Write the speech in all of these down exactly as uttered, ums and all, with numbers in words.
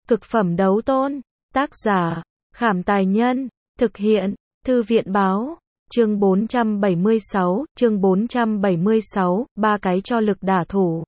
Cực phẩm đấu tôn. Tác giả, Khảm Tài Nhân. Thực hiện, Thư viện Báo. Chương bốn trăm bảy mươi sáu, chương bốn trăm bảy mươi sáu, ba cái cho lực đả thủ.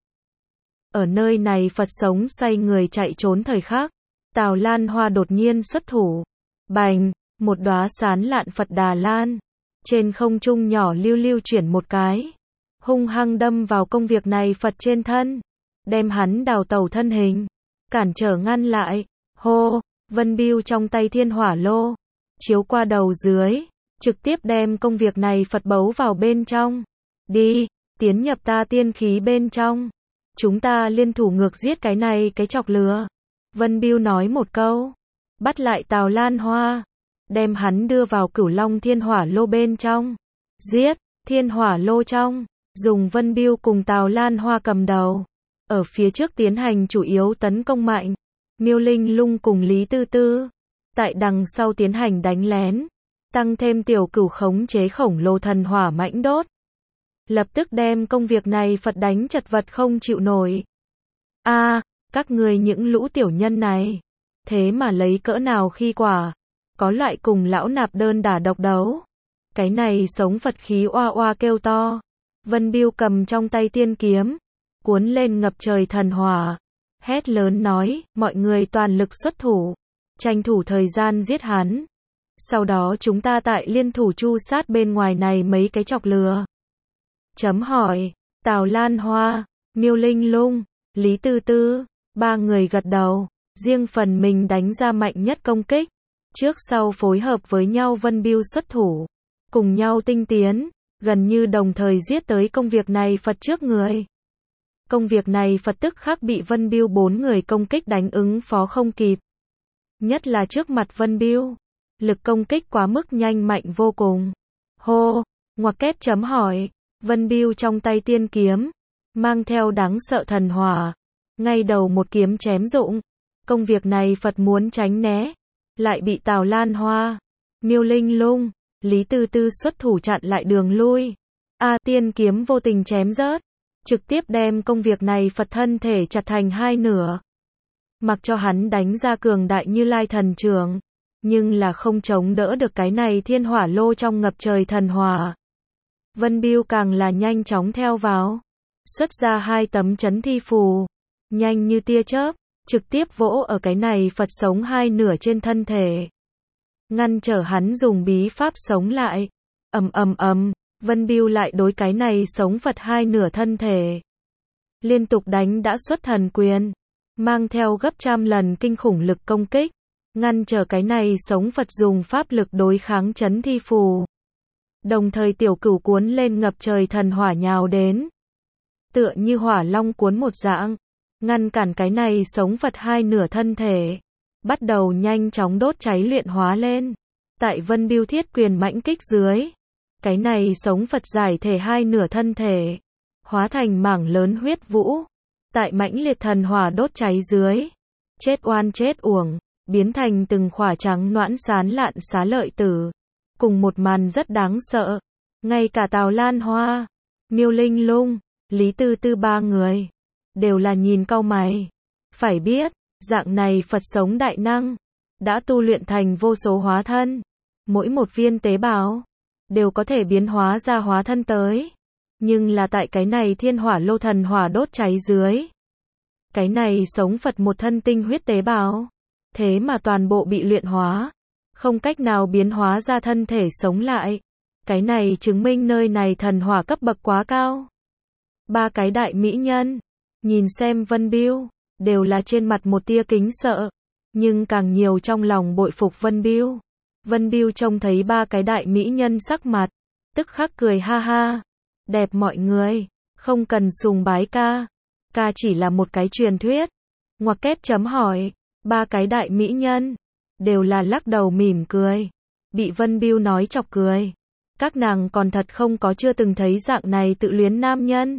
Ở nơi này Phật sống xoay người chạy trốn thời khắc, Tào Lan Hoa đột nhiên xuất thủ. Bành, một đóa sán lạn Phật Đà Lan, trên không trung nhỏ lưu lưu chuyển một cái, hung hăng đâm vào công việc này Phật trên thân, đem hắn đào tẩu thân hình, cản trở ngăn lại. Hô, Vân Bưu trong tay thiên hỏa lô, chiếu qua đầu dưới, trực tiếp đem công việc này Phật bấu vào bên trong. Đi, tiến nhập ta tiên khí bên trong. Chúng ta liên thủ ngược giết cái này cái chọc lừa. Vân Bưu nói một câu, bắt lại Tào Lan Hoa, đem hắn đưa vào Cửu Long thiên hỏa lô bên trong. Giết, thiên hỏa lô trong, dùng Vân Bưu cùng Tào Lan Hoa cầm đầu. Ở phía trước tiến hành chủ yếu tấn công mạnh. Miêu Linh Lung cùng Lý Tư Tư, tại đằng sau tiến hành đánh lén, tăng thêm tiểu cửu khống chế khổng lồ thần hỏa mãnh đốt. Lập tức đem công việc này Phật đánh chật vật không chịu nổi. A, à, các người những lũ tiểu nhân này, thế mà lấy cỡ nào khi quả, có loại cùng lão nạp đơn đả độc đấu. Cái này sống Phật khí oa oa kêu to. Vân Bưu cầm trong tay tiên kiếm, cuốn lên ngập trời thần hỏa, hét lớn nói, mọi người toàn lực xuất thủ, tranh thủ thời gian giết hắn. Sau đó chúng ta tại liên thủ chu sát bên ngoài này mấy cái chọc lừa. Chấm hỏi, Tào Lan Hoa, Miêu Linh Lung, Lý Tư Tư, ba người gật đầu, riêng phần mình đánh ra mạnh nhất công kích, trước sau phối hợp với nhau. Vân Bưu xuất thủ, cùng nhau tinh tiến, gần như đồng thời giết tới công việc này Phật trước người. Công việc này Phật tức khắc bị Vân Bưu bốn người công kích đánh ứng phó không kịp. Nhất là trước mặt Vân Bưu, lực công kích quá mức nhanh mạnh vô cùng. Hô, ngoặc kép chấm hỏi, Vân Bưu trong tay tiên kiếm, mang theo đáng sợ thần hỏa, ngay đầu một kiếm chém rụng. Công việc này Phật muốn tránh né, lại bị Tào Lan Hoa, Miêu Linh Lung, Lý Tư Tư xuất thủ chặn lại đường lui. A, à, tiên kiếm vô tình chém rớt, trực tiếp đem công việc này Phật thân thể chặt thành hai nửa. Mặc cho hắn đánh ra cường đại Như Lai thần trường, nhưng là không chống đỡ được cái này thiên hỏa lô trong ngập trời thần hỏa. Vân Bưu càng là nhanh chóng theo vào, xuất ra hai tấm chấn thi phù, nhanh như tia chớp, trực tiếp vỗ ở cái này Phật sống hai nửa trên thân thể, ngăn trở hắn dùng bí pháp sống lại. Ầm ầm ầm, Vân Bưu lại đối cái này sống Phật hai nửa thân thể, liên tục đánh đã xuất thần quyền, mang theo gấp trăm lần kinh khủng lực công kích, ngăn trở cái này sống Phật dùng pháp lực đối kháng chấn thi phù. Đồng thời tiểu cửu cuốn lên ngập trời thần hỏa nhào đến, tựa như hỏa long cuốn một dạng, ngăn cản cái này sống Phật hai nửa thân thể, bắt đầu nhanh chóng đốt cháy luyện hóa lên. Tại Vân Bưu thiết quyền mãnh kích dưới, cái này sống Phật giải thể hai nửa thân thể, hóa thành mảng lớn huyết vũ, tại mãnh liệt thần hỏa đốt cháy dưới, chết oan chết uổng, biến thành từng khỏa trắng noãn sán lạn xá lợi tử. Cùng một màn rất đáng sợ, ngay cả Tào Lan Hoa, Miêu Linh Lung, Lý Tư Tư ba người, đều là nhìn cau mày. Phải biết, dạng này Phật sống đại năng, đã tu luyện thành vô số hóa thân, mỗi một viên tế bào đều có thể biến hóa ra hóa thân tới. Nhưng là tại cái này thiên hỏa lô thần hỏa đốt cháy dưới, cái này sống Phật một thân tinh huyết tế bào, thế mà toàn bộ bị luyện hóa, không cách nào biến hóa ra thân thể sống lại. Cái này chứng minh nơi này thần hỏa cấp bậc quá cao. Ba cái đại mỹ nhân, nhìn xem Vân Bưu, đều là trên mặt một tia kính sợ, nhưng càng nhiều trong lòng bội phục Vân Bưu. Vân Bưu trông thấy ba cái đại mỹ nhân sắc mặt, tức khắc cười ha ha. Đẹp mọi người, không cần sùng bái ca. Ca chỉ là một cái truyền thuyết. Ngoặc kép chấm hỏi, ba cái đại mỹ nhân, đều là lắc đầu mỉm cười. Bị Vân Bưu nói chọc cười. Các nàng còn thật không có chưa từng thấy dạng này tự luyến nam nhân.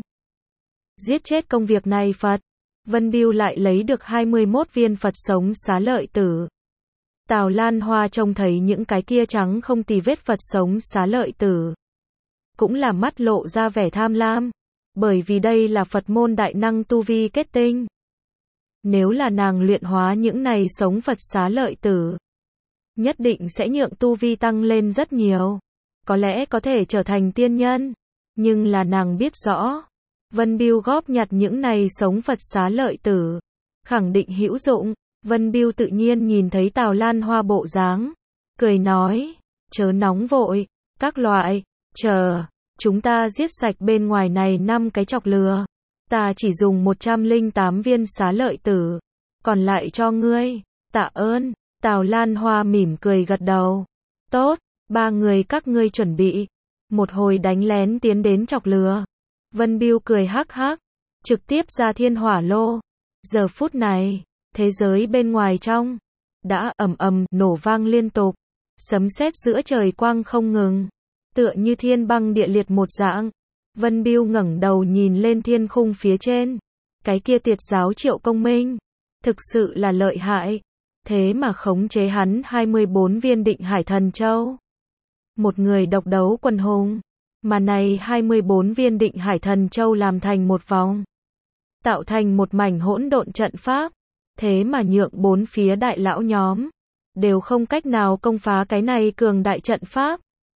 Giết chết công việc này Phật. Vân Bưu lại lấy được hai mươi mốt viên Phật sống xá lợi tử. Tào Lan Hoa trông thấy những cái kia trắng không tì vết Phật sống xá lợi tử, cũng là mắt lộ ra vẻ tham lam, bởi vì đây là Phật môn đại năng tu vi kết tinh. Nếu là nàng luyện hóa những này sống Phật xá lợi tử, nhất định sẽ nhượng tu vi tăng lên rất nhiều. Có lẽ có thể trở thành tiên nhân. Nhưng là nàng biết rõ, Vân Bưu góp nhặt những này sống Phật xá lợi tử, khẳng định hữu dụng. Vân Bưu tự nhiên nhìn thấy Tào Lan Hoa bộ dáng, cười nói, chớ nóng vội, các loại, chờ, chúng ta giết sạch bên ngoài này năm cái chọc lừa. Ta chỉ dùng một trăm lẻ tám viên xá lợi tử, còn lại cho ngươi, tạ ơn. Tào Lan Hoa mỉm cười gật đầu. Tốt, ba người các ngươi chuẩn bị. Một hồi đánh lén tiến đến chọc lừa. Vân Bưu cười hắc hắc, trực tiếp ra thiên hỏa lô. Giờ phút này, thế giới bên ngoài trong, đã ầm ầm nổ vang liên tục. Sấm sét giữa trời quang không ngừng, tựa như thiên băng địa liệt một dạng. Vân Bưu ngẩng đầu nhìn lên thiên khung phía trên. Cái kia Tiệt giáo Triệu Công Minh, thực sự là lợi hại. Thế mà khống chế hắn hai mươi bốn viên Định Hải Thần Châu. Một người độc đấu quần hùng. Mà này hai mươi bốn viên Định Hải Thần Châu làm thành một vòng, tạo thành một mảnh hỗn độn trận pháp. Thế mà nhượng bốn phía đại lão nhóm đều không cách nào công phá cái này cường đại trận pháp.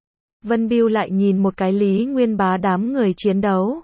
Vân Bưu lại nhìn một cái Lý Nguyên Bá đám người chiến đấu.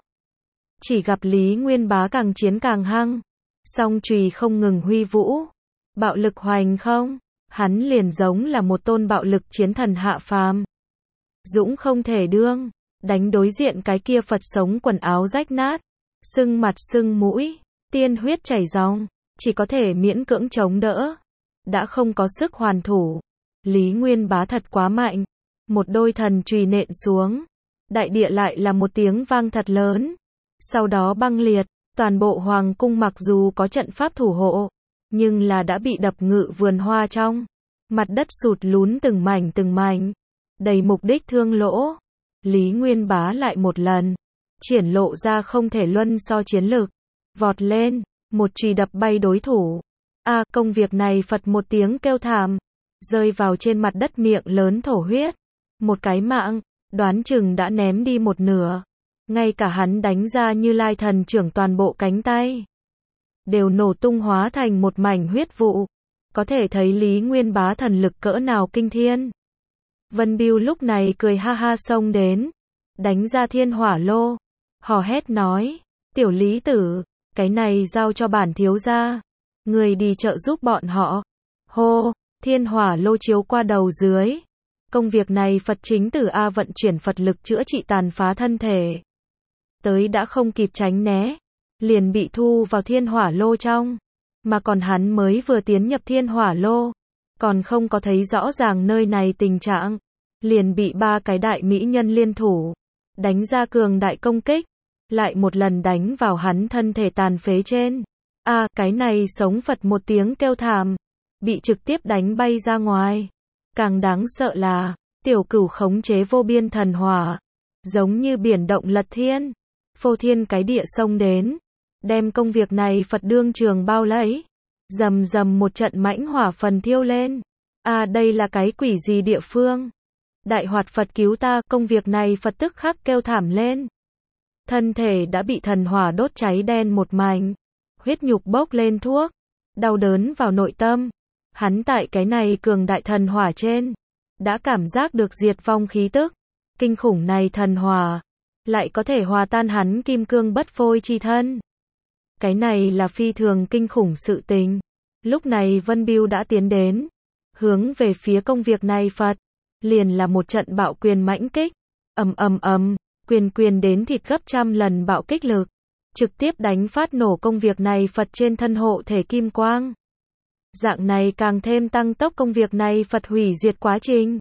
Chỉ gặp Lý Nguyên Bá càng chiến càng hăng, song chùy không ngừng huy vũ, bạo lực hoành không, hắn liền giống là một tôn bạo lực chiến thần hạ phàm. Dũng không thể đương, đánh đối diện cái kia Phật sống quần áo rách nát, sưng mặt sưng mũi, tiên huyết chảy ròng, chỉ có thể miễn cưỡng chống đỡ, đã không có sức hoàn thủ. Lý Nguyên Bá thật quá mạnh, một đôi thần chùy nện xuống, đại địa lại là một tiếng vang thật lớn, sau đó băng liệt. Toàn bộ hoàng cung mặc dù có trận pháp thủ hộ, nhưng là đã bị đập ngự vườn hoa trong, mặt đất sụt lún từng mảnh từng mảnh, đầy mục đích thương lỗ. Lý Nguyên Bá lại một lần triển lộ ra không thể luân so chiến lực, vọt lên, một chùy đập bay đối thủ. A, à, công việc này phật một tiếng kêu thảm, rơi vào trên mặt đất miệng lớn thổ huyết. Một cái mạng, đoán chừng đã ném đi một nửa. Ngay cả hắn đánh ra Như Lai thần trưởng toàn bộ cánh tay đều nổ tung hóa thành một mảnh huyết vụ. Có thể thấy Lý Nguyên Bá thần lực cỡ nào kinh thiên. Vân Bưu lúc này cười ha ha xông đến, đánh ra thiên hỏa lô, hò hét nói, tiểu Lý tử, cái này giao cho bản thiếu gia, người đi trợ giúp bọn họ. Hô, thiên hỏa lô chiếu qua đầu dưới. Công việc này Phật chính tử A vận chuyển Phật lực chữa trị tàn phá thân thể. Tới đã không kịp tránh né, liền bị thu vào thiên hỏa lô trong. Mà còn hắn mới vừa tiến nhập thiên hỏa lô, còn không có thấy rõ ràng nơi này tình trạng, liền bị ba cái đại mỹ nhân liên thủ đánh ra cường đại công kích, lại một lần đánh vào hắn thân thể tàn phế trên. A, à, cái này sống Phật một tiếng kêu thảm, bị trực tiếp đánh bay ra ngoài. Càng đáng sợ là, tiểu cửu khống chế vô biên thần hỏa, giống như biển động lật thiên, phô thiên cái địa xông đến, đem công việc này Phật đương trường bao lấy, rầm rầm một trận mãnh hỏa phần thiêu lên. À, đây là cái quỷ gì địa phương? Đại Hoạt Phật cứu ta, công việc này Phật tức khắc kêu thảm lên. Thân thể đã bị thần hỏa đốt cháy đen một mảnh, huyết nhục bốc lên thuốc, đau đớn vào nội tâm. Hắn tại cái này cường đại thần hỏa trên, đã cảm giác được diệt vong khí tức. Kinh khủng này thần hỏa, lại có thể hòa tan hắn kim cương bất phôi chi thân. Cái này là phi thường kinh khủng sự tình. Lúc này Vân Bưu đã tiến đến, hướng về phía công việc này Phật, liền là một trận bạo quyền mãnh kích, ầm ầm ầm, quyền quyền đến thịt gấp trăm lần bạo kích lực, trực tiếp đánh phát nổ công việc này Phật trên thân hộ thể kim quang. Dạng này càng thêm tăng tốc công việc này Phật hủy diệt quá trình.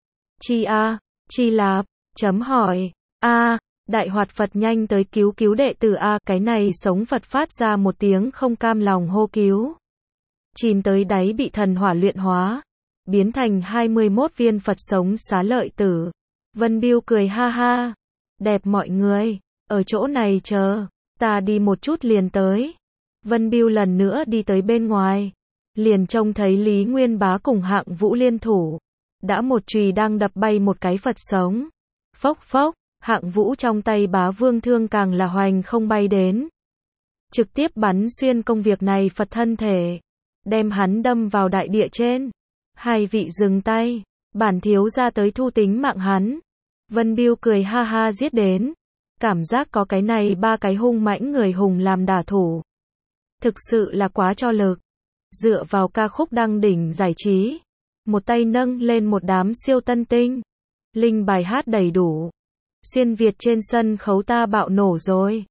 Chi a, chi lạp, chấm hỏi, a, Đại Hoạt Phật nhanh tới cứu cứu đệ tử a, cái này sống Phật phát ra một tiếng không cam lòng hô cứu. Chìm tới đáy bị thần hỏa luyện hóa, biến thành hai mươi mốt viên Phật sống xá lợi tử. Vân Bưu cười ha ha, đẹp mọi người, ở chỗ này chờ, ta đi một chút liền tới. Vân Bưu lần nữa đi tới bên ngoài, liền trông thấy Lý Nguyên Bá cùng Hạng Vũ liên thủ, đã một chùy đang đập bay một cái Phật sống. Phốc phốc, Hạng Vũ trong tay Bá Vương thương càng là hoành không bay đến. trực tiếp bắn xuyên công việc này Phật thân thể, đem hắn đâm vào đại địa trên. Hai vị dừng tay, bản thiếu gia tới thu tính mạng hắn. Vân Biêu cười ha ha giết đến. Cảm giác có cái này ba cái hung mãnh người hùng làm đả thủ. Thực sự là quá cho lực. Dựa vào ca khúc đăng đỉnh giải trí. Một tay nâng lên một đám siêu tân tinh. Linh bài hát đầy đủ. Xuyên Việt trên sân khấu ta bạo nổ rồi.